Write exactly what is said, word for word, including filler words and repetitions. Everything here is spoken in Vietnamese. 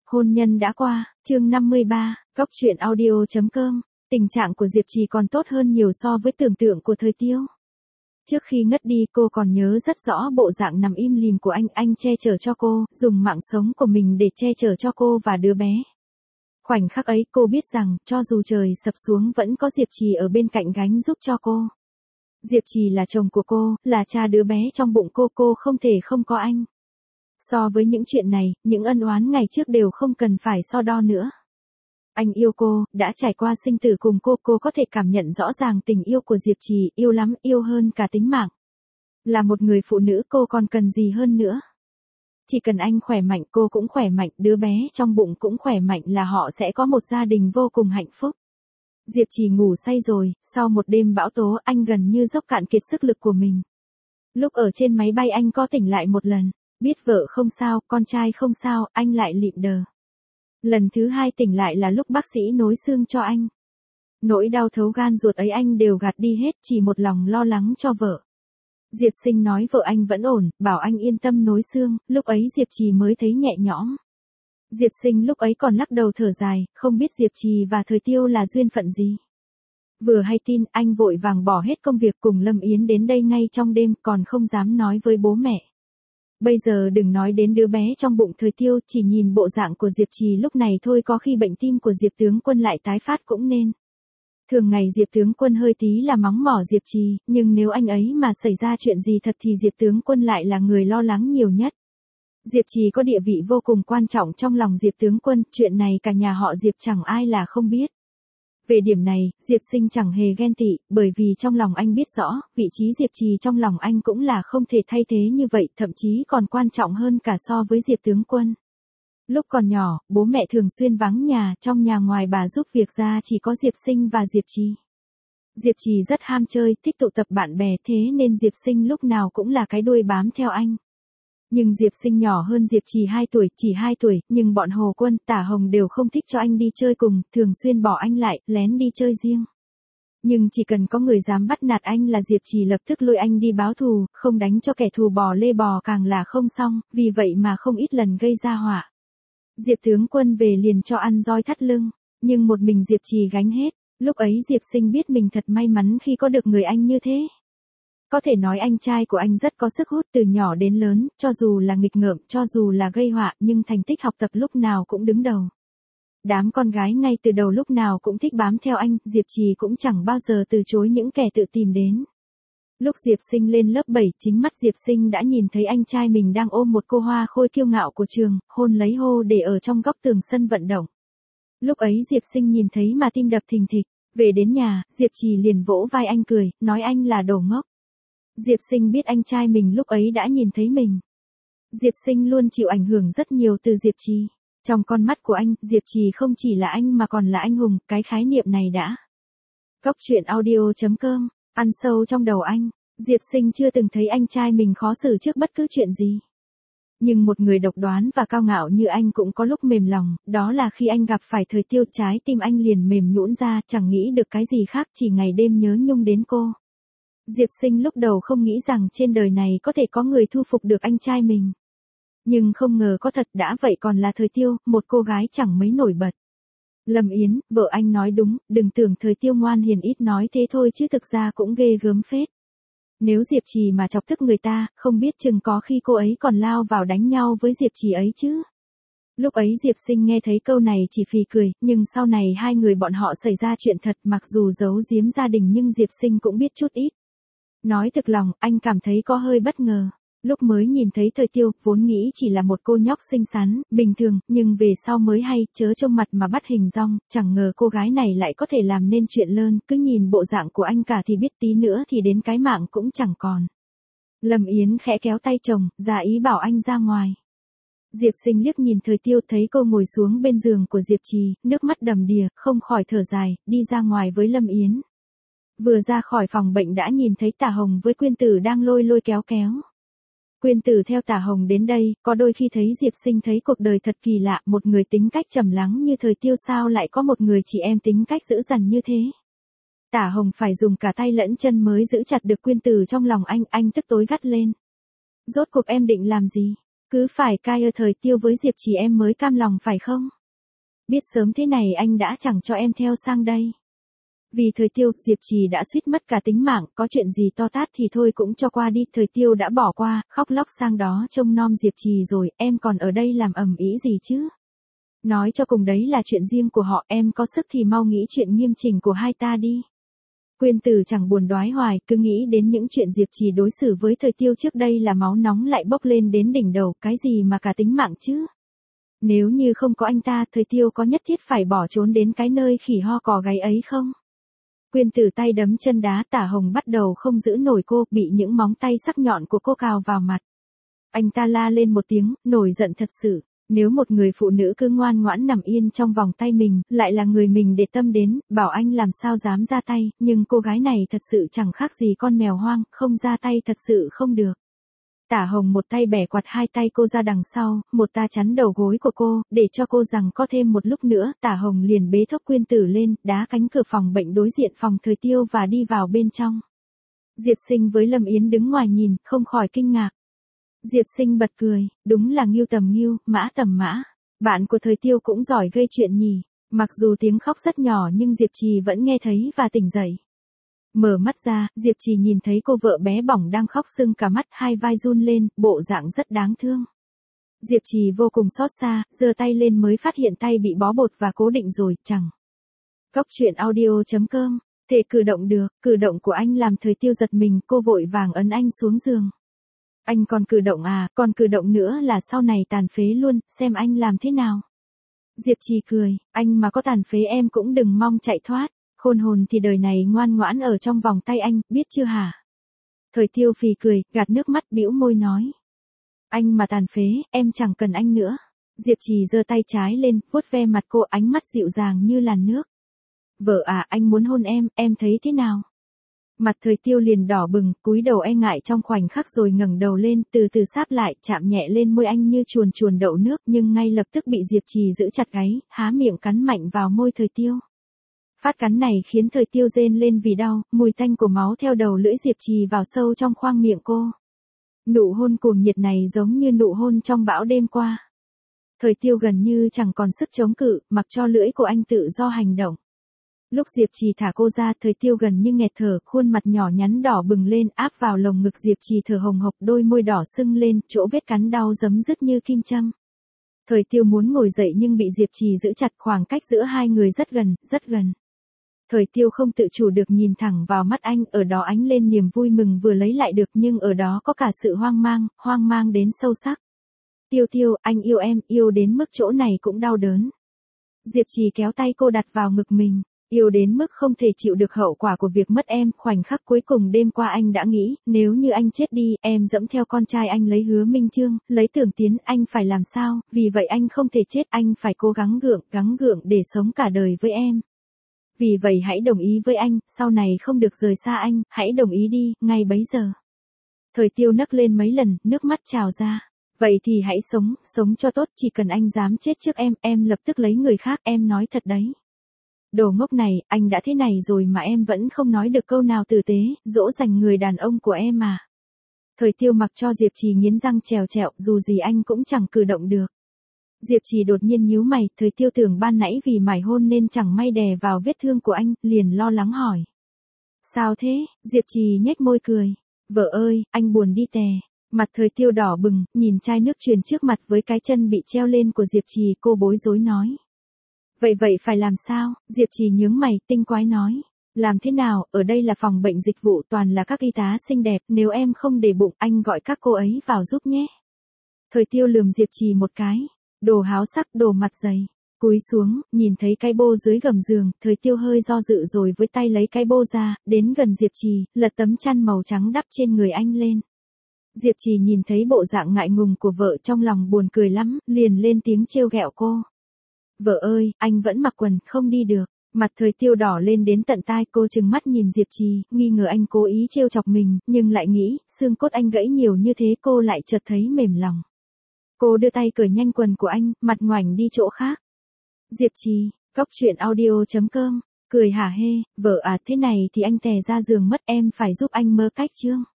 Hôn nhân đã qua, chương năm mươi ba, góc truyện audio chấm com. Tình trạng của Diệp Trì còn tốt hơn nhiều so với tưởng tượng của Thời Tiêu. Trước khi ngất đi cô còn nhớ rất rõ bộ dạng nằm im lìm của anh, anh che chở cho cô, dùng mạng sống của mình để che chở cho cô và đứa bé. Khoảnh khắc ấy cô biết rằng, cho dù trời sập xuống vẫn có Diệp Trì ở bên cạnh gánh giúp cho cô. Diệp Trì là chồng của cô, là cha đứa bé trong bụng cô, cô không thể không có anh. So với những chuyện này, những ân oán ngày trước đều không cần phải so đo nữa. Anh yêu cô, đã trải qua sinh tử cùng cô, cô có thể cảm nhận rõ ràng tình yêu của Diệp Trì, yêu lắm, yêu hơn cả tính mạng. Là một người phụ nữ cô còn cần gì hơn nữa. Chỉ cần anh khỏe mạnh cô cũng khỏe mạnh, đứa bé trong bụng cũng khỏe mạnh là họ sẽ có một gia đình vô cùng hạnh phúc. Diệp Trì ngủ say rồi, sau một đêm bão tố anh gần như dốc cạn kiệt sức lực của mình. Lúc ở trên máy bay anh có tỉnh lại một lần. Biết vợ không sao, con trai không sao, anh lại lịm đờ. Lần thứ hai tỉnh lại là lúc bác sĩ nối xương cho anh. Nỗi đau thấu gan ruột ấy anh đều gạt đi hết, chỉ một lòng lo lắng cho vợ. Diệp Sinh nói vợ anh vẫn ổn, bảo anh yên tâm nối xương, lúc ấy Diệp Trì mới thấy nhẹ nhõm. Diệp Sinh lúc ấy còn lắc đầu thở dài, không biết Diệp Trì và Thời Tiêu là duyên phận gì. Vừa hay tin, anh vội vàng bỏ hết công việc cùng Lâm Yến đến đây ngay trong đêm, còn không dám nói với bố mẹ. Bây giờ đừng nói đến đứa bé trong bụng Thời Tiêu, chỉ nhìn bộ dạng của Diệp Trì lúc này thôi có khi bệnh tim của Diệp tướng quân lại tái phát cũng nên. Thường ngày Diệp tướng quân hơi tí là mắng mỏ Diệp Trì, nhưng nếu anh ấy mà xảy ra chuyện gì thật thì Diệp tướng quân lại là người lo lắng nhiều nhất. Diệp Trì có địa vị vô cùng quan trọng trong lòng Diệp tướng quân, chuyện này cả nhà họ Diệp chẳng ai là không biết. Về điểm này, Diệp Sinh chẳng hề ghen tị, bởi vì trong lòng anh biết rõ, vị trí Diệp Trì trong lòng anh cũng là không thể thay thế như vậy, thậm chí còn quan trọng hơn cả so với Diệp tướng quân. Lúc còn nhỏ, bố mẹ thường xuyên vắng nhà, trong nhà ngoài bà giúp việc ra chỉ có Diệp Sinh và Diệp Trì. Diệp Trì rất ham chơi, thích tụ tập bạn bè, thế nên Diệp Sinh lúc nào cũng là cái đuôi bám theo anh. Nhưng Diệp Sinh nhỏ hơn Diệp Trì hai tuổi, chỉ hai tuổi, nhưng bọn Hồ Quân, Tả Hồng đều không thích cho anh đi chơi cùng, thường xuyên bỏ anh lại, lén đi chơi riêng. Nhưng chỉ cần có người dám bắt nạt anh là Diệp Trì lập tức lôi anh đi báo thù, không đánh cho kẻ thù bò lê bò càng là không xong, vì vậy mà không ít lần gây ra họa. Diệp tướng quân về liền cho ăn roi thắt lưng, nhưng một mình Diệp Trì gánh hết, lúc ấy Diệp Sinh biết mình thật may mắn khi có được người anh như thế. Có thể nói anh trai của anh rất có sức hút từ nhỏ đến lớn, cho dù là nghịch ngợm, cho dù là gây họa, nhưng thành tích học tập lúc nào cũng đứng đầu. Đám con gái ngay từ đầu lúc nào cũng thích bám theo anh, Diệp Trì cũng chẳng bao giờ từ chối những kẻ tự tìm đến. Lúc Diệp Sinh lên lớp bảy, chính mắt Diệp Sinh đã nhìn thấy anh trai mình đang ôm một cô hoa khôi kiêu ngạo của trường, hôn lấy hô để ở trong góc tường sân vận động. Lúc ấy Diệp Sinh nhìn thấy mà tim đập thình thịch, về đến nhà, Diệp Trì liền vỗ vai anh cười, nói anh là đồ ngốc. Diệp Sinh biết anh trai mình lúc ấy đã nhìn thấy mình. Diệp Sinh luôn chịu ảnh hưởng rất nhiều từ Diệp Trì. Trong con mắt của anh, Diệp Trì không chỉ là anh mà còn là anh hùng, cái khái niệm này đã. Góc truyện audio chấm com, ăn sâu trong đầu anh, Diệp Sinh chưa từng thấy anh trai mình khó xử trước bất cứ chuyện gì. Nhưng một người độc đoán và cao ngạo như anh cũng có lúc mềm lòng, đó là khi anh gặp phải Thời Tiêu, trái tim anh liền mềm nhũn ra, chẳng nghĩ được cái gì khác, chỉ ngày đêm nhớ nhung đến cô. Diệp Sinh lúc đầu không nghĩ rằng trên đời này có thể có người thu phục được anh trai mình. Nhưng không ngờ có thật, đã vậy còn là Thời Tiêu, một cô gái chẳng mấy nổi bật. Lâm Yến, vợ anh nói đúng, đừng tưởng Thời Tiêu ngoan hiền ít nói thế thôi chứ thực ra cũng ghê gớm phết. Nếu Diệp Trì mà chọc tức người ta, không biết chừng có khi cô ấy còn lao vào đánh nhau với Diệp Trì ấy chứ. Lúc ấy Diệp Sinh nghe thấy câu này chỉ phì cười, nhưng sau này hai người bọn họ xảy ra chuyện thật, mặc dù giấu giếm gia đình nhưng Diệp Sinh cũng biết chút ít. Nói thực lòng, anh cảm thấy có hơi bất ngờ. Lúc mới nhìn thấy Thời Tiêu, vốn nghĩ chỉ là một cô nhóc xinh xắn, bình thường, nhưng về sau mới hay, chớ trông mặt mà bắt hình dong, chẳng ngờ cô gái này lại có thể làm nên chuyện lớn, cứ nhìn bộ dạng của anh cả thì biết tí nữa thì đến cái mạng cũng chẳng còn. Lâm Yến khẽ kéo tay chồng, ra ý bảo anh ra ngoài. Diệp Sinh liếc nhìn Thời Tiêu, thấy cô ngồi xuống bên giường của Diệp Trì, nước mắt đầm đìa, không khỏi thở dài, đi ra ngoài với Lâm Yến. Vừa ra khỏi phòng bệnh đã nhìn thấy Tả Hồng với Quyên Tử đang lôi lôi kéo kéo. Quyên Tử theo Tả Hồng đến đây, có đôi khi thấy Diệp Sinh thấy cuộc đời thật kỳ lạ, một người tính cách trầm lắng như Thời Tiêu sao lại có một người chị em tính cách dữ dằn như thế. Tả Hồng phải dùng cả tay lẫn chân mới giữ chặt được Quyên Tử trong lòng anh, anh tức tối gắt lên. Rốt cuộc em định làm gì? Cứ phải cai ơ Thời Tiêu với Diệp Trì em mới cam lòng phải không? Biết sớm thế này anh đã chẳng cho em theo sang đây. Vì Thời Tiêu, Diệp Trì đã suýt mất cả tính mạng, có chuyện gì to tát thì thôi cũng cho qua đi. Thời Tiêu đã bỏ qua, khóc lóc sang đó trông nom Diệp Trì rồi, em còn ở đây làm ầm ĩ gì chứ? Nói cho cùng đấy là chuyện riêng của họ, em có sức thì mau nghĩ chuyện nghiêm chỉnh của hai ta đi. Quyên Tử chẳng buồn đoái hoài, cứ nghĩ đến những chuyện Diệp Trì đối xử với Thời Tiêu trước đây là máu nóng lại bốc lên đến đỉnh đầu, cái gì mà cả tính mạng chứ? Nếu như không có anh ta, Thời Tiêu có nhất thiết phải bỏ trốn đến cái nơi khỉ ho cò gáy ấy không? Quyên Tử tay đấm chân đá, Tả Hồng bắt đầu không giữ nổi cô, bị những móng tay sắc nhọn của cô cào vào mặt. Anh ta la lên một tiếng, nổi giận thật sự. Nếu một người phụ nữ cứ ngoan ngoãn nằm yên trong vòng tay mình, lại là người mình để tâm đến, bảo anh làm sao dám ra tay, nhưng cô gái này thật sự chẳng khác gì con mèo hoang, không ra tay thật sự không được. Tả Hồng một tay bẻ quạt hai tay cô ra đằng sau, một ta chắn đầu gối của cô, để cho cô rằng có thêm một lúc nữa, Tả Hồng liền bế thốc Quyên Tử lên, đá cánh cửa phòng bệnh đối diện phòng Thời Tiêu và đi vào bên trong. Diệp Sinh với Lâm Yến đứng ngoài nhìn, không khỏi kinh ngạc. Diệp Sinh bật cười, đúng là ngưu tầm ngưu, mã tầm mã. Bạn của Thời Tiêu cũng giỏi gây chuyện nhỉ. Mặc dù tiếng khóc rất nhỏ nhưng Diệp Trì vẫn nghe thấy và tỉnh dậy. Mở mắt ra, Diệp Trì nhìn thấy cô vợ bé bỏng đang khóc sưng cả mắt, hai vai run lên, bộ dạng rất đáng thương. Diệp Trì vô cùng xót xa, giơ tay lên mới phát hiện tay bị bó bột và cố định rồi, chẳng. Cốc truyện audio chấm com, thể cử động được, cử động của anh làm Thời Tiêu giật mình, cô vội vàng ấn anh xuống giường. Anh còn cử động à, còn cử động nữa là sau này tàn phế luôn, xem anh làm thế nào. Diệp Trì cười, anh mà có tàn phế em cũng đừng mong chạy thoát, khôn hồn thì đời này ngoan ngoãn ở trong vòng tay anh, biết chưa hả? Thời Tiêu phì cười, gạt nước mắt bĩu môi nói. Anh mà tàn phế, em chẳng cần anh nữa. Diệp Trì giơ tay trái lên, vuốt ve mặt cô, ánh mắt dịu dàng như làn nước. Vợ à, anh muốn hôn em, em thấy thế nào? Mặt Thời Tiêu liền đỏ bừng, cúi đầu e ngại trong khoảnh khắc rồi ngẩng đầu lên, từ từ sáp lại, chạm nhẹ lên môi anh như chuồn chuồn đậu nước, nhưng ngay lập tức bị Diệp Trì giữ chặt gáy, há miệng cắn mạnh vào môi Thời Tiêu. Phát cắn này khiến Thời Tiêu rên lên vì đau, mùi tanh của máu theo đầu lưỡi Diệp Trì vào sâu trong khoang miệng cô. Nụ hôn cuồng nhiệt này giống như nụ hôn trong bão đêm qua. Thời Tiêu gần như chẳng còn sức chống cự, mặc cho lưỡi của anh tự do hành động. Lúc Diệp Trì thả cô ra, Thời Tiêu gần như nghẹt thở, khuôn mặt nhỏ nhắn đỏ bừng lên, áp vào lồng ngực Diệp Trì thở hồng hộc, đôi môi đỏ sưng lên, chỗ vết cắn đau rấm rứt như kim châm. Thời Tiêu muốn ngồi dậy nhưng bị Diệp Trì giữ chặt, khoảng cách giữa hai người rất gần, rất gần. Thời Tiêu không tự chủ được nhìn thẳng vào mắt anh, ở đó ánh lên niềm vui mừng vừa lấy lại được, nhưng ở đó có cả sự hoang mang, hoang mang đến sâu sắc. Tiêu Tiêu, anh yêu em, yêu đến mức chỗ này cũng đau đớn. Diệp Trì kéo tay cô đặt vào ngực mình. Yêu đến mức không thể chịu được hậu quả của việc mất em, khoảnh khắc cuối cùng đêm qua anh đã nghĩ, nếu như anh chết đi, em dẫm theo con trai anh lấy Hứa Minh Chương, lấy Tưởng Tiến, anh phải làm sao, vì vậy anh không thể chết, anh phải cố gắng gượng, gắng gượng để sống cả đời với em. Vì vậy hãy đồng ý với anh, sau này không được rời xa anh, hãy đồng ý đi, ngay bấy giờ. Thời Tiêu nấc lên mấy lần, nước mắt trào ra. Vậy thì hãy sống, sống cho tốt, chỉ cần anh dám chết trước em, em lập tức lấy người khác, em nói thật đấy. Đồ ngốc này, anh đã thế này rồi mà em vẫn không nói được câu nào tử tế, dỗ dành người đàn ông của em mà. Thời Tiêu mặc cho Diệp Trì nghiến răng trèo trẹo, dù gì anh cũng chẳng cử động được. Diệp Trì đột nhiên nhíu mày, Thời Tiêu tưởng ban nãy vì mải hôn nên chẳng may đè vào vết thương của anh, liền lo lắng hỏi. Sao thế? Diệp Trì nhếch môi cười. Vợ ơi, anh buồn đi tè. Mặt Thời Tiêu đỏ bừng, nhìn chai nước truyền trước mặt với cái chân bị treo lên của Diệp Trì, cô bối rối nói. Vậy vậy phải làm sao? Diệp Trì nhướng mày, tinh quái nói. Làm thế nào, ở đây là phòng bệnh dịch vụ toàn là các y tá xinh đẹp, nếu em không để bụng, anh gọi các cô ấy vào giúp nhé. Thời Tiêu lườm Diệp Trì một cái. Đồ háo sắc, đồ mặt dày. Cúi xuống, nhìn thấy cái bô dưới gầm giường, Thời Tiêu hơi do dự rồi với tay lấy cái bô ra, đến gần Diệp Trì, lật tấm chăn màu trắng đắp trên người anh lên. Diệp Trì nhìn thấy bộ dạng ngại ngùng của vợ trong lòng buồn cười lắm, liền lên tiếng trêu ghẹo cô. Vợ ơi, anh vẫn mặc quần, không đi được. Mặt Thời Tiêu đỏ lên đến tận tai, cô trừng mắt nhìn Diệp Trì, nghi ngờ anh cố ý trêu chọc mình, nhưng lại nghĩ, xương cốt anh gãy nhiều như thế cô lại chợt thấy mềm lòng. Cô đưa tay cởi nhanh quần của anh, mặt ngoảnh đi chỗ khác. Diệp Trì, cốc truyện audio chấm com, cười hả hê, vợ à thế này thì anh tè ra giường mất, em phải giúp anh mơ cách chương.